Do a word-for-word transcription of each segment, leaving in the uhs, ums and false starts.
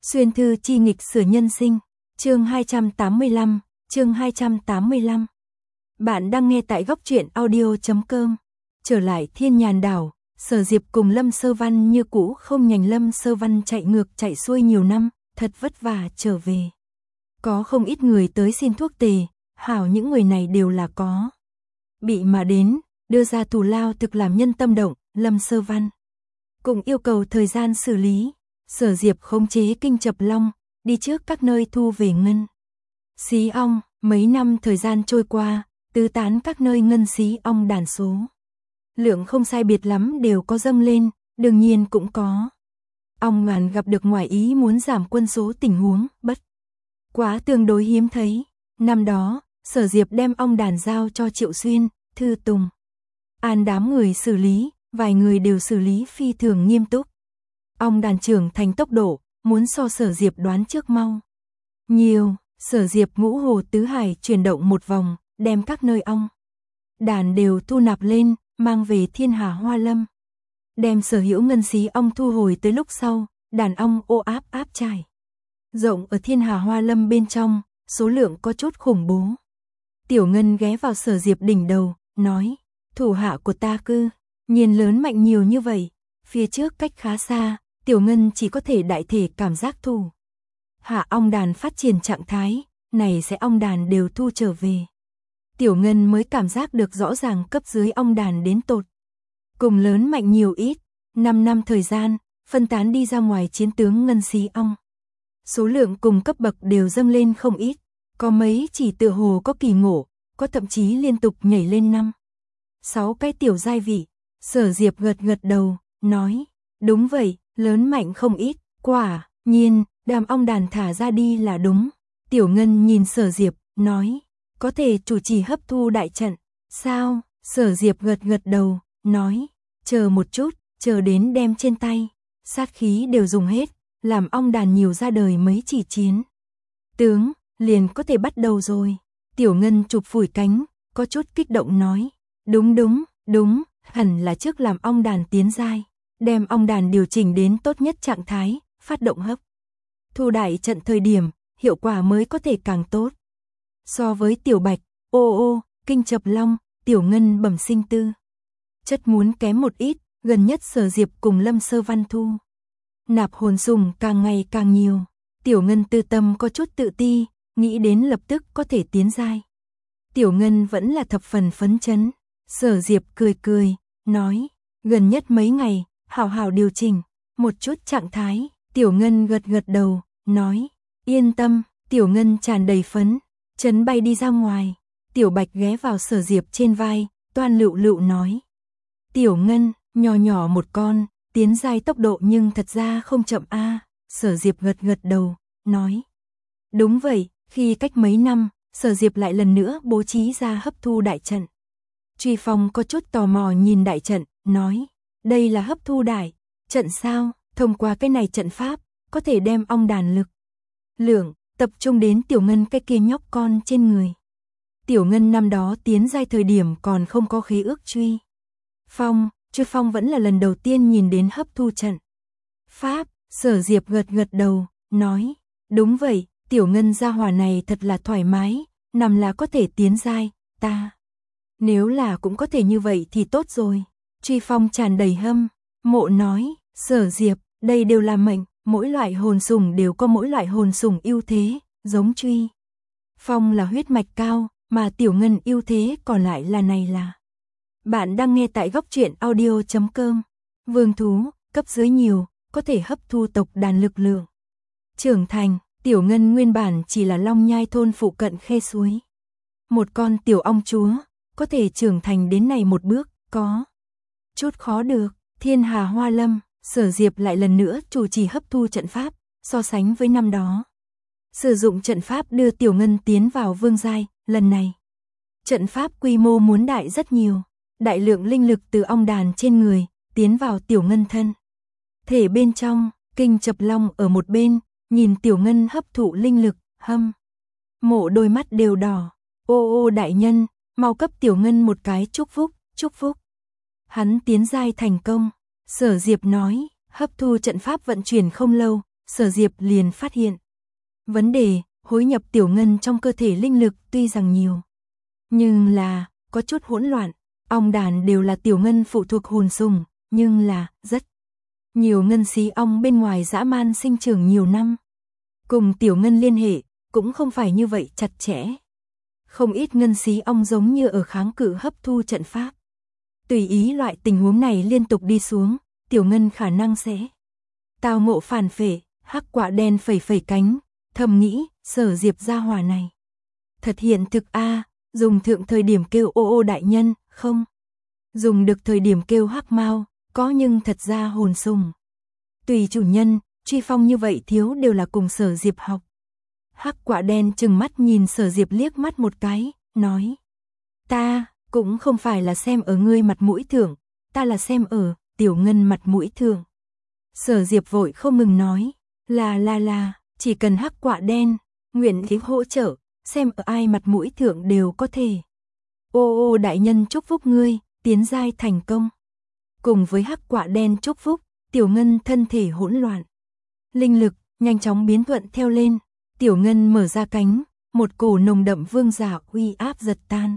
Xuyên thư chi nghịch sửa nhân sinh, chương hai trăm tám mươi lăm, chương hai trăm tám mươi lăm. Bạn đang nghe tại góc truyện audio chấm com. Trở lại Thiên Nhàn Đảo, Sở Diệp cùng Lâm Sơ Văn như cũ không nhành Lâm Sơ Văn chạy ngược chạy xuôi nhiều năm, thật vất vả trở về. Có không ít người tới xin thuốc tề, hảo những người này đều là có bị mà đến, đưa ra thù lao thực làm nhân tâm động. Lâm Sơ Văn cũng yêu cầu thời gian xử lý. Sở Diệp khống chế kinh chập long, đi trước các nơi thu về ngân xí ong. Mấy năm thời gian trôi qua, tứ tán các nơi ngân xí ong đàn số lượng không sai biệt lắm đều có dâng lên, đương nhiên cũng có ong ngàn gặp được ngoài ý muốn giảm quân số tình huống, bất quá tương đối hiếm thấy. Năm đó, Sở Diệp đem ong đàn giao cho Triệu Xuyên, Thư Tùng, An đám người xử lý, vài người đều xử lý phi thường nghiêm túc. Ong đàn trưởng thành tốc độ, muốn so Sở Diệp đoán trước mau nhiều. Sở Diệp ngũ hồ tứ hải chuyển động một vòng, đem các nơi ong đàn đều thu nạp lên, mang về Thiên Hà Hoa Lâm. Đem sở hữu ngân xí ong thu hồi tới lúc sau, đàn ong ô áp áp trải rộng ở Thiên Hà Hoa Lâm bên trong, số lượng có chút khủng bố. Tiểu Ngân ghé vào Sở Diệp đỉnh đầu, nói, thủ hạ của ta cư nhiên lớn mạnh nhiều như vậy. Phía trước cách khá xa, Tiểu Ngân chỉ có thể đại thể cảm giác thủ hạ ong đàn phát triển trạng thái, này sẽ ong đàn đều thu trở về. Tiểu Ngân mới cảm giác được rõ ràng cấp dưới ong đàn đến tột cùng lớn mạnh nhiều ít. Năm năm thời gian, phân tán đi ra ngoài chiến tướng ngân xí ong, số lượng cùng cấp bậc đều dâng lên không ít. Có mấy chỉ tựa hồ có kỳ ngộ, có thậm chí liên tục nhảy lên năm sáu cái tiểu giai vị. Sở Diệp gật gật đầu, nói, đúng vậy, lớn mạnh không ít. Quả nhiên, đàm ong đàn thả ra đi là đúng. Tiểu Ngân nhìn Sở Diệp, nói, có thể chủ trì hấp thu đại trận, sao? Sở Diệp gật gật đầu, nói, chờ một chút, chờ đến đem trên tay sát khí đều dùng hết, làm ong đàn nhiều ra đời mấy chỉ chiến tướng, liền có thể bắt đầu rồi. Tiểu Ngân chụp phủi cánh, có chút kích động nói, đúng đúng, đúng, hẳn là trước làm ong đàn tiến giai, đem ong đàn điều chỉnh đến tốt nhất trạng thái, phát động hấp thu đại trận thời điểm, hiệu quả mới có thể càng tốt. So với Tiểu Bạch, ô ô, kinh chập long, Tiểu Ngân bẩm sinh tư chất muốn kém một ít. Gần nhất Sở Diệp cùng Lâm Sơ Văn thu nạp hồn sùng càng ngày càng nhiều. Tiểu Ngân tư tâm có chút tự ti, nghĩ đến lập tức có thể tiến giai. Tiểu Ngân vẫn là thập phần phấn chấn. Sở Diệp cười cười, nói, gần nhất mấy ngày, hảo hảo điều chỉnh một chút trạng thái. Tiểu Ngân gật gật đầu, nói, yên tâm. Tiểu Ngân tràn đầy phấn chấn bay đi ra ngoài. Tiểu Bạch ghé vào Sở Diệp trên vai, toan lựu lựu nói, Tiểu Ngân, nhỏ nhỏ một con, tiến giai tốc độ nhưng thật ra không chậm a. À. Sở Diệp gật gật đầu, nói, đúng vậy. Khi cách mấy năm, Sở Diệp lại lần nữa bố trí ra hấp thu đại trận. Truy Phong có chút tò mò nhìn đại trận, nói, đây là hấp thu đại trận sao? Thông qua cái này trận pháp, có thể đem ong đàn lực lượng tập trung đến Tiểu Ngân cái kia nhóc con trên người. Tiểu Ngân năm đó tiến giai thời điểm còn không có khí ước Truy Phong, Truy Phong vẫn là lần đầu tiên nhìn đến hấp thu trận pháp. Sở Diệp gật gật đầu, nói, đúng vậy, Tiểu Ngân gia hỏa này thật là thoải mái, nằm là có thể tiến giai, ta nếu là cũng có thể như vậy thì tốt rồi. Truy Phong tràn đầy hâm mộ nói, Sở Diệp, đây đều là mệnh, mỗi loại hồn sủng đều có mỗi loại hồn sủng ưu thế, giống Truy Phong là huyết mạch cao, mà Tiểu Ngân ưu thế còn lại là này là. Bạn đang nghe tại góc truyện audio chấm com. Vương thú, cấp dưới nhiều, có thể hấp thu tộc đàn lực lượng trưởng thành. Tiểu Ngân nguyên bản chỉ là Long Nhai thôn phụ cận khe suối một con tiểu ong chúa, có thể trưởng thành đến này một bước, có chút khó được. Thiên Hà Hoa Lâm, Sở Diệp lại lần nữa chủ trì hấp thu trận pháp. So sánh với năm đó, sử dụng trận pháp đưa Tiểu Ngân tiến vào vương giai, lần này trận pháp quy mô muốn đại rất nhiều. Đại lượng linh lực từ ong đàn trên người tiến vào Tiểu Ngân thân thể bên trong. Kinh chập long ở một bên nhìn Tiểu Ngân hấp thụ linh lực, hâm mộ đôi mắt đều đỏ. Ô ô đại nhân, mau cấp Tiểu Ngân một cái chúc phúc, chúc phúc. Hắn tiến giai thành công. Sở Diệp nói, hấp thu trận pháp vận chuyển không lâu, Sở Diệp liền phát hiện. Vấn đề, hối nhập tiểu ngân trong cơ thể linh lực tuy rằng nhiều. Nhưng là, có chút hỗn loạn, ong đàn đều là tiểu ngân phụ thuộc hồn sùng, nhưng là, rất nhiều ngân xí ong bên ngoài dã man sinh trưởng nhiều năm. Cùng tiểu ngân liên hệ, cũng không phải như vậy chặt chẽ. Không ít ngân xí ong giống như ở kháng cự hấp thu trận pháp. Tùy ý loại tình huống này liên tục đi xuống, tiểu ngân khả năng sẽ tao ngộ phản phệ. Hắc quạ đen phẩy phẩy cánh, thầm nghĩ, Sở Diệp gia hỏa này. Thật hiện thực a, à, dùng thượng thời điểm kêu ô ô đại nhân, không. Dùng được thời điểm kêu hắc mau, có nhưng thật ra hồn sùng. Tùy chủ nhân, truy phong như vậy thiếu đều là cùng Sở Diệp học. Hắc quạ đen chừng mắt nhìn Sở Diệp liếc mắt một cái, nói. Ta, cũng không phải là xem ở ngươi mặt mũi thượng, ta là xem ở tiểu ngân mặt mũi thượng. Sở Diệp vội không ngừng nói. Là là là, chỉ cần hắc quạ đen, nguyện ý hỗ trợ, xem ở ai mặt mũi thượng đều có thể. Ô ô đại nhân chúc phúc ngươi, tiến giai thành công. Cùng với hắc quạ đen chúc phúc, tiểu ngân thân thể hỗn loạn. Linh lực, nhanh chóng biến thuận theo lên, tiểu ngân mở ra cánh, một cổ nồng đậm vương giả uy áp giật tan.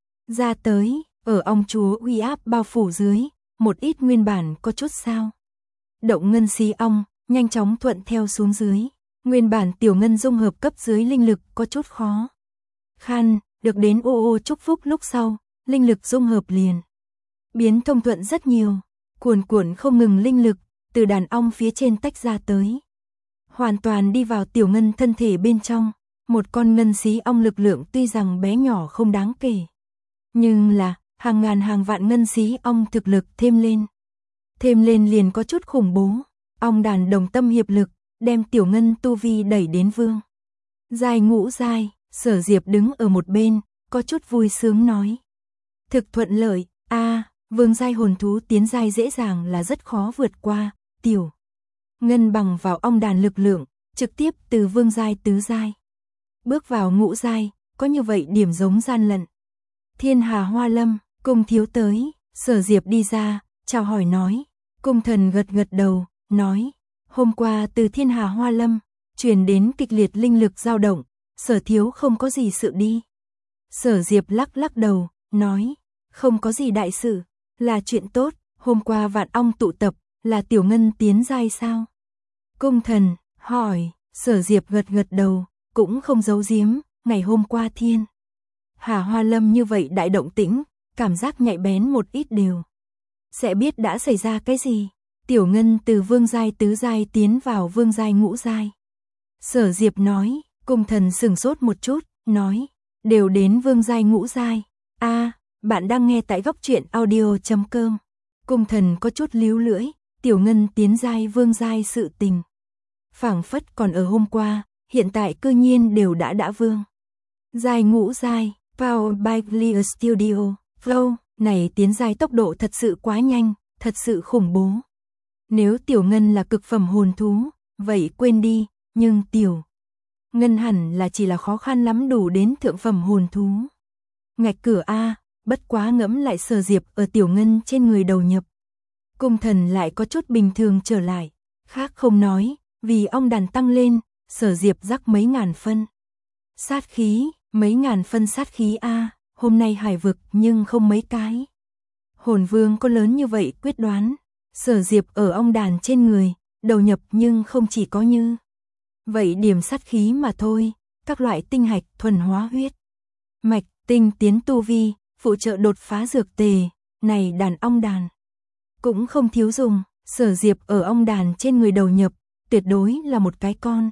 Ra tới, ở ong chúa uy áp bao phủ dưới, một ít nguyên bản có chút sao. Động ngân xí ong, nhanh chóng thuận theo xuống dưới. Nguyên bản tiểu ngân dung hợp cấp dưới linh lực có chút khó khăn, được đến ô ô chúc phúc lúc sau, linh lực dung hợp liền. Biến thông thuận rất nhiều, cuồn cuộn không ngừng linh lực, từ đàn ong phía trên tách ra tới. Hoàn toàn đi vào tiểu ngân thân thể bên trong, một con ngân xí ong lực lượng tuy rằng bé nhỏ không đáng kể. Nhưng là, hàng ngàn hàng vạn ngân xí ong thực lực thêm lên. Thêm lên liền có chút khủng bố. Ong đàn đồng tâm hiệp lực, đem tiểu ngân tu vi đẩy đến vương giai ngũ giai. Sở Diệp đứng ở một bên, có chút vui sướng nói. Thực thuận lợi, a à, vương giai hồn thú tiến giai dễ dàng là rất khó vượt qua, tiểu ngân bằng vào ong đàn lực lượng, trực tiếp từ vương giai tứ giai. Bước vào ngũ giai, có như vậy điểm giống gian lận. Thiên Hà Hoa Lâm, cung thiếu tới, Sở Diệp đi ra, chào hỏi nói. Cung thần gật gật đầu, nói. Hôm qua từ Thiên Hà Hoa Lâm, truyền đến kịch liệt linh lực dao động, Sở thiếu không có gì sự đi. Sở Diệp lắc lắc đầu, nói. Không có gì đại sự, là chuyện tốt, hôm qua vạn ong tụ tập, là tiểu ngân tiến giai sao? Cung thần, hỏi, Sở Diệp gật gật đầu, cũng không giấu giếm, ngày hôm qua Thiên Hà Hoa Lâm như vậy đại động tĩnh, cảm giác nhạy bén một ít đều. Sẽ biết đã xảy ra cái gì? Tiểu ngân từ vương giai tứ giai tiến vào vương giai ngũ giai. Sở Diệp nói, cung thần sửng sốt một chút, nói, đều đến vương giai ngũ giai. A, à, bạn đang nghe tại góc truyện audio chấm com. Cung thần có chút líu lưỡi, tiểu ngân tiến giai vương giai sự tình. Phảng phất còn ở hôm qua, hiện tại cư nhiên đều đã đã vương giai ngũ giai. Powered by Clear Studio. Flow, này tiến giai tốc độ thật sự quá nhanh, thật sự khủng bố. Nếu tiểu ngân là cực phẩm hồn thú, vậy quên đi, nhưng tiểu ngân hẳn là chỉ là khó khăn lắm đủ đến thượng phẩm hồn thú. Ngạch cửa A, bất quá ngẫm lại Sở Diệp ở tiểu ngân trên người đầu nhập. Cung thần lại có chút bình thường trở lại, khác không nói, vì ong đàn tăng lên, Sở Diệp rắc mấy ngàn phân. Sát khí, mấy ngàn phân sát khí A, hôm nay hải vực nhưng không mấy cái. Hồn vương có lớn như vậy quyết đoán, Sở Diệp ở ong đàn trên người, đầu nhập nhưng không chỉ có như vậy điểm sát khí mà thôi, các loại tinh hạch thuần hóa huyết mạch, tinh tiến tu vi, phụ trợ đột phá dược tề, này đàn ong đàn cũng không thiếu dùng. Sở Diệp ở ong đàn trên người đầu nhập, tuyệt đối là một cái con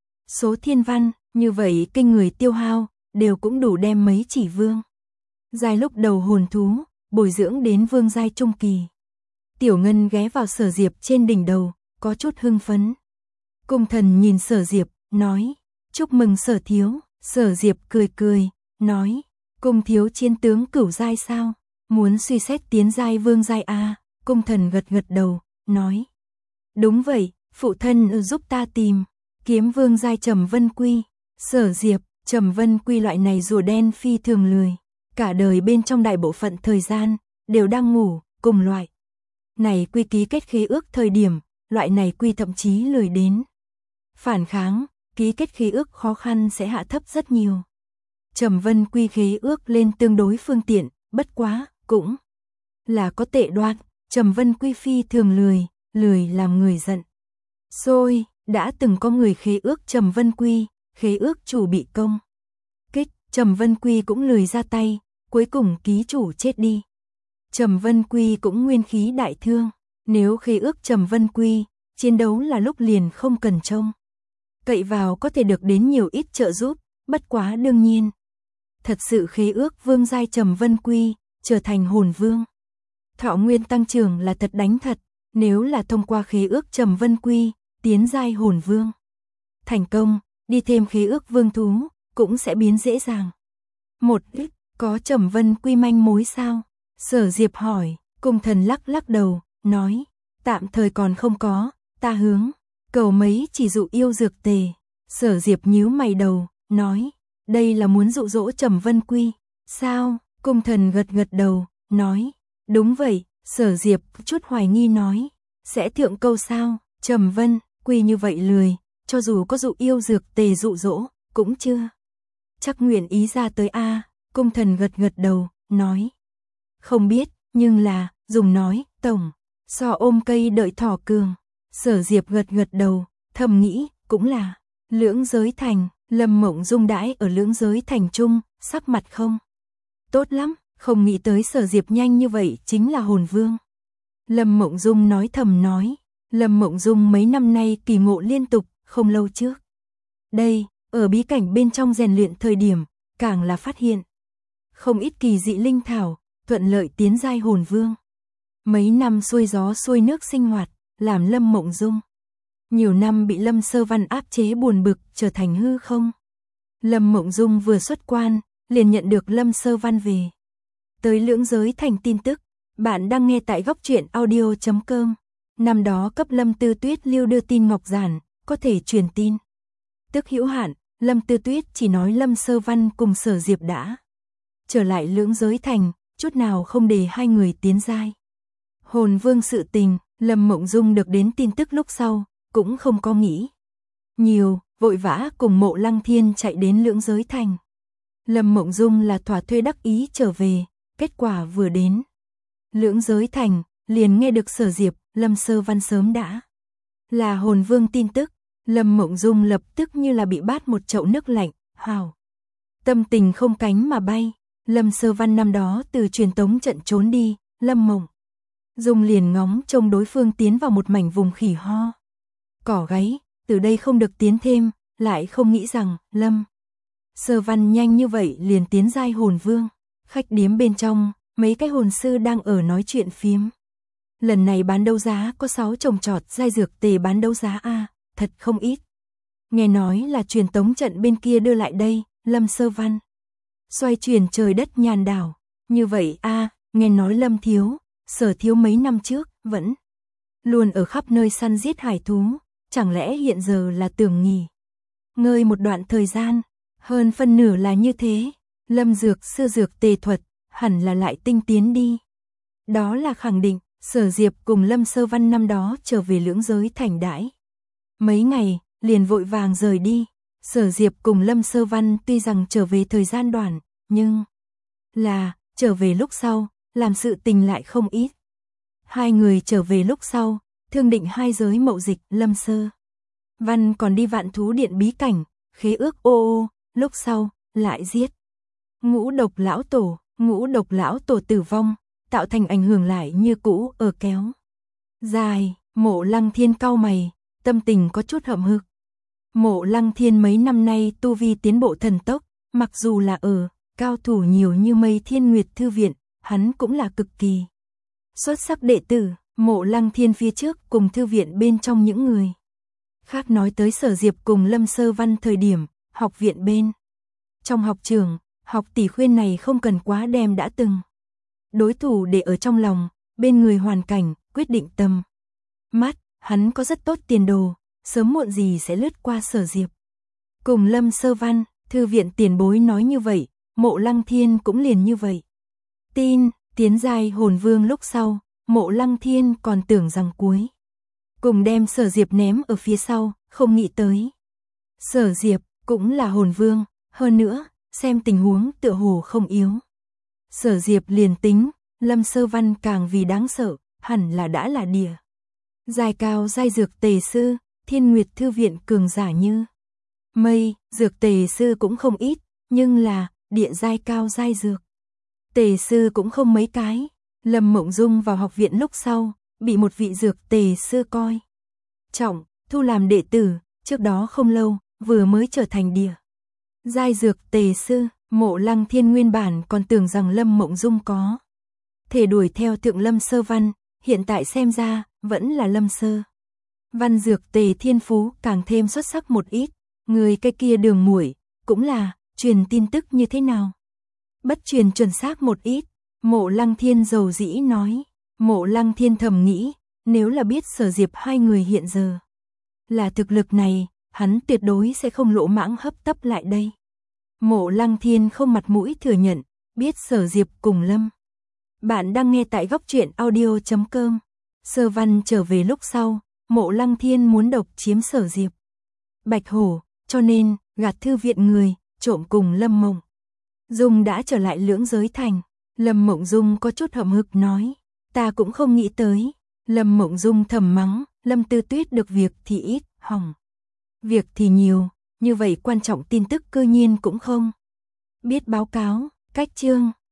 số thiên văn, như vậy kinh người tiêu hao, đều cũng đủ đem mấy chỉ vương giai lúc đầu hồn thú, bồi dưỡng đến vương giai trung kỳ. Tiểu ngân ghé vào Sở Diệp trên đỉnh đầu, có chút hưng phấn. Cung thần nhìn Sở Diệp, nói, chúc mừng Sở thiếu. Sở Diệp cười cười, nói, cung thiếu chiến tướng cửu giai sao? Muốn suy xét tiến giai vương giai a? Cung thần gật gật đầu, nói, đúng vậy, phụ thân giúp ta tìm kiếm vương giai Trầm Vân Quy. Sở Diệp, Trầm Vân Quy loại này rùa đen phi thường lười, cả đời bên trong đại bộ phận thời gian đều đang ngủ, cùng loại này quy ký kết khế ước thời điểm, loại này quy thậm chí lười đến phản kháng, ký kết khế ước khó khăn sẽ hạ thấp rất nhiều. Trầm Vân Quy khế ước lên tương đối phương tiện, bất quá, cũng là có tệ đoan, Trầm Vân Quy phi thường lười, lười làm người giận. Xôi, đã từng có người khế ước Trầm Vân Quy, khế ước chủ bị công kích, Trầm Vân Quy cũng lười ra tay, cuối cùng ký chủ chết đi. Trầm Vân Quy cũng nguyên khí đại thương, nếu khế ước Trầm Vân Quy, chiến đấu là lúc liền không cần trông cậy vào có thể được đến nhiều ít trợ giúp, bất quá đương nhiên. Thật sự khế ước vương giai Trầm Vân Quy, trở thành hồn vương. Thọ nguyên tăng trưởng là thật đánh thật, nếu là thông qua khế ước Trầm Vân Quy, tiến giai hồn vương. Thành công, đi thêm khế ước vương thú, cũng sẽ biến dễ dàng. Một ít, có Trầm Vân Quy manh mối sao? Sở Diệp hỏi, Cung Thần lắc lắc đầu, nói, tạm thời còn không có, ta hướng cầu mấy chỉ dụ yêu dược tề. Sở Diệp nhíu mày đầu, nói, đây là muốn dụ dỗ Trầm Vân Quy, sao? Cung Thần gật gật đầu, nói, đúng vậy. Sở Diệp chút hoài nghi nói, sẽ thượng câu sao? Trầm Vân Quy như vậy lười, cho dù có dụ yêu dược tề dụ dỗ, cũng chưa chắc nguyện ý ra tới a. Cung Thần gật gật đầu, nói, không biết, nhưng là, dùng nói, tổng, so ôm cây đợi thỏ cường. Sở Diệp gật gật đầu, thầm nghĩ, cũng là, Lưỡng Giới Thành, Lâm Mộng Dung đãi ở Lưỡng Giới Thành trung, sắc mặt không tốt lắm, không nghĩ tới Sở Diệp nhanh như vậy chính là hồn vương. Lâm Mộng Dung nói thầm nói, Lâm Mộng Dung mấy năm nay kỳ ngộ liên tục, không lâu trước đây, ở bí cảnh bên trong rèn luyện thời điểm, càng là phát hiện không ít kỳ dị linh thảo, thuận lợi tiến giai hồn vương. Mấy năm xuôi gió xuôi nước sinh hoạt, làm Lâm Mộng Dung nhiều năm bị Lâm Sơ Văn áp chế buồn bực, trở thành hư không. Lâm Mộng Dung vừa xuất quan, liền nhận được Lâm Sơ Văn về tới Lưỡng Giới Thành tin tức. Bạn đang nghe tại góc truyện audio chấm com. Năm đó cấp Lâm Tư Tuyết lưu đưa tin ngọc giản, có thể truyền tin tức hữu hạn. Lâm Tư Tuyết chỉ nói Lâm Sơ Văn cùng Sở Diệp đã trở lại Lưỡng Giới Thành, chút nào không để hai người tiến giai hồn vương sự tình. Lâm Mộng Dung được đến tin tức lúc sau, cũng không có nghĩ nhiều, vội vã cùng Mộ Lăng Thiên chạy đến Lưỡng Giới Thành. Lâm Mộng Dung là thỏa thuê đắc ý trở về, kết quả vừa đến Lưỡng Giới Thành, liền nghe được Sở Diệp, Lâm Sơ Văn sớm đã là hồn vương tin tức. Lâm Mộng Dung lập tức như là bị bát một chậu nước lạnh, hào tâm tình không cánh mà bay. Lâm Sơ Văn năm đó từ truyền tống trận trốn đi, Lâm Mộng Dung liền ngóng trông đối phương tiến vào một mảnh vùng khỉ ho cỏ gáy, từ đây không được tiến thêm, lại không nghĩ rằng Lâm Sơ Văn nhanh như vậy liền tiến giai hồn vương. Khách điếm bên trong, mấy cái hồn sư đang ở nói chuyện phiếm. Lần này bán đấu giá có sáu trồng trọt giai dược tề bán đấu giá a, thật không ít. Nghe nói là truyền tống trận bên kia đưa lại đây. Lâm Sơ Văn xoay chuyển trời đất nhàn đảo. Như vậy a, nghe nói Lâm thiếu, Sở thiếu mấy năm trước vẫn luôn ở khắp nơi săn giết hải thú, chẳng lẽ hiện giờ là tưởng nghỉ ngơi một đoạn thời gian? Hơn phân nửa là như thế. Lâm dược sư dược tề thuật hẳn là lại tinh tiến đi. Đó là khẳng định. Sở Diệp cùng Lâm Sơ Văn năm đó trở về Lưỡng Giới Thành đãi mấy ngày, liền vội vàng rời đi. Sở Diệp cùng Lâm Sơ Văn tuy rằng trở về thời gian đoạn, nhưng là trở về lúc sau, làm sự tình lại không ít. Hai người trở về lúc sau, thương định hai giới mậu dịch. Lâm Sơ Văn còn đi Vạn Thú Điện bí cảnh, khế ước ô ô, lúc sau lại giết Ngũ Độc lão tổ. Ngũ Độc lão tổ tử vong, tạo thành ảnh hưởng lại như cũ ở kéo dài. Mộ Lăng Thiên cau mày, tâm tình có chút hậm hực. Mộ Lăng Thiên mấy năm nay tu vi tiến bộ thần tốc, mặc dù là ở cao thủ nhiều như mây Thiên Nguyệt thư viện, hắn cũng là cực kỳ xuất sắc đệ tử. Mộ Lăng Thiên phía trước cùng thư viện bên trong những người khác nói tới Sở Diệp cùng Lâm Sơ Văn thời điểm, học viện bên trong học trường, học tỷ khuyên này không cần quá đem đã từng đối thủ để ở trong lòng, bên người hoàn cảnh, quyết định tâm mắt, hắn có rất tốt tiền đồ, sớm muộn gì sẽ lướt qua Sở Diệp cùng Lâm Sơ Văn. Thư viện tiền bối nói như vậy, Mộ Lăng Thiên cũng liền như vậy tin. Tiến giai hồn vương lúc sau, Mộ Lăng Thiên còn tưởng rằng cuối cùng đem Sở Diệp ném ở phía sau, không nghĩ tới. Sở Diệp cũng là hồn vương, hơn nữa, xem tình huống tựa hồ không yếu. Sở Diệp liền tính, Lâm Sơ Văn càng vì đáng sợ, hẳn là đã là địa giai cao giai dược tề sư, Thiên Nguyệt thư viện cường giả như mây, dược tề sư cũng không ít, nhưng là địa giai cao giai dược tề sư cũng không mấy cái. Lâm Mộng Dung vào học viện lúc sau, bị một vị dược tề sư coi trọng, thu làm đệ tử, trước đó không lâu, vừa mới trở thành địa giai dược tề sư. Mộ Lăng Thiên nguyên bản còn tưởng rằng Lâm Mộng Dung có thể đuổi theo thượng Lâm Sơ Văn, hiện tại xem ra, vẫn là Lâm Sơ Văn dược tề thiên phú càng thêm xuất sắc một ít, người cái kia Đường Muội cũng là, truyền tin tức như thế nào? Bất truyền chuẩn xác một ít, Mộ Lăng Thiên dầu dĩ nói. Mộ Lăng Thiên thầm nghĩ, nếu là biết Sở Diệp hai người hiện giờ là thực lực này, hắn tuyệt đối sẽ không lỗ mãng hấp tấp lại đây. Mộ Lăng Thiên không mặt mũi thừa nhận, biết Sở Diệp cùng Lâm. Bạn đang nghe tại góc truyện audio chấm com. Sơ Văn trở về lúc sau, Mộ Lăng Thiên muốn độc chiếm Sở Diệp Bạch Hổ, cho nên, gạt thư viện người, trộm cùng Lâm Mộng Dung đã trở lại Lưỡng Giới Thành. Lâm Mộng Dung có chút hậm hực nói, ta cũng không nghĩ tới. Lâm Mộng Dung thầm mắng, Lâm Tư Tuyết được việc thì ít, hỏng việc thì nhiều, như vậy quan trọng tin tức cư nhiên cũng không biết báo cáo. Cách chương